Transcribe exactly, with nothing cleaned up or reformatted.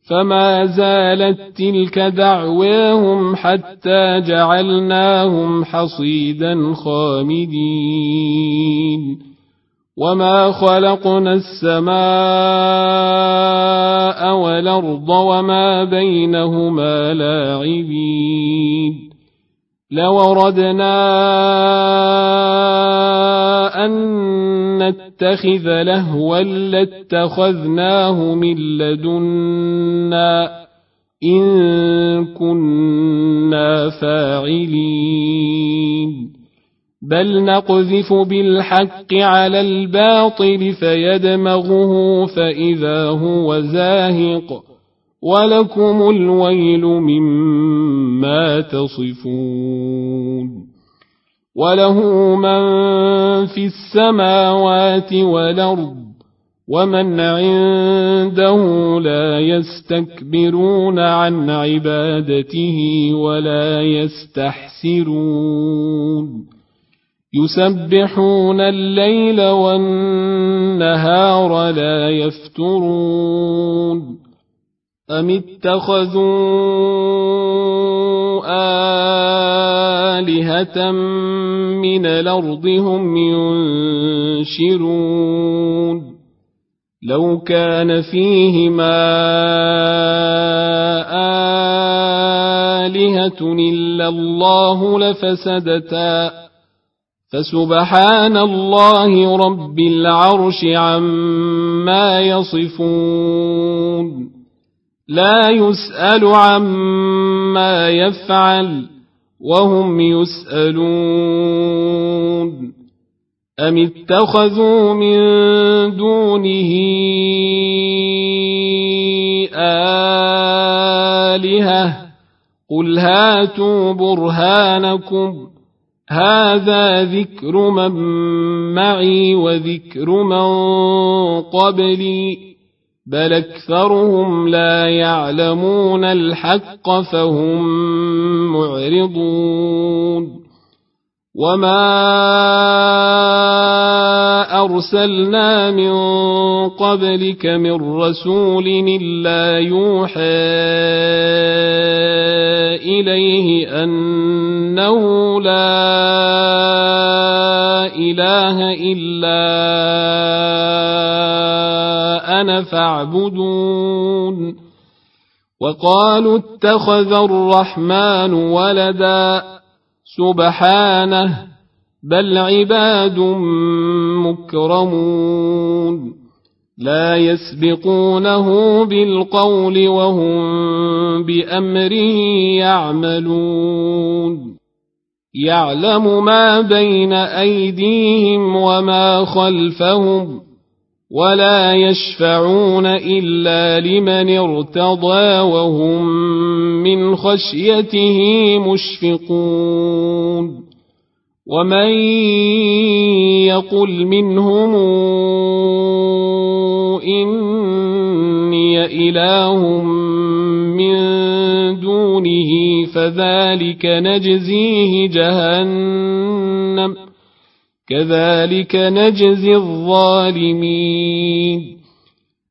فما زالت تلك دعواهم حتى جعلناهم حصيدا خامدين وما خلقنا السماء والأرض وما بينهما لاعبين لو أردنا أن نتخذ لهوا لاتخذناه من لدنا إن كنا فاعلين بل نقذف بالحق على الباطل فيدمغه فإذا هو زاهق ولكم الويل مما تصفون وله من في السماوات والأرض ومن عنده لا يستكبرون عن عبادته ولا يستحسرون يسبحون الليل والنهار لا يفترون أم اتخذوا آلهة من الأرض هم ينشرون لو كان فيهما آلهة إلا الله لفسدتا فسبحان الله رب العرش عما يصفون لا يسأل عما يفعل وهم يسألون أم اتخذوا من دونه آلهة قل هاتوا برهانكم هذا ذكر من معي وذكر من قبلي بل أكثرهم لا يعلمون الحق فهم معرضون وما أرسلنا من قبلك من رسول إلا يوحى إليه أنه لا إله إلا أنا فاعبدون وقالوا اتخذ الرحمن ولدا سبحانه بل عباد مكرمون لا يسبقونه بالقول وهم بأمره يعملون يعلم ما بين أيديهم وما خلفهم ولا يشفعون إلا لمن ارتضى وهم من خشيته مشفقون ومن يقل منهم إني إله من دونه فذلك نجزيه جهنم كذلك نجزي الظالمين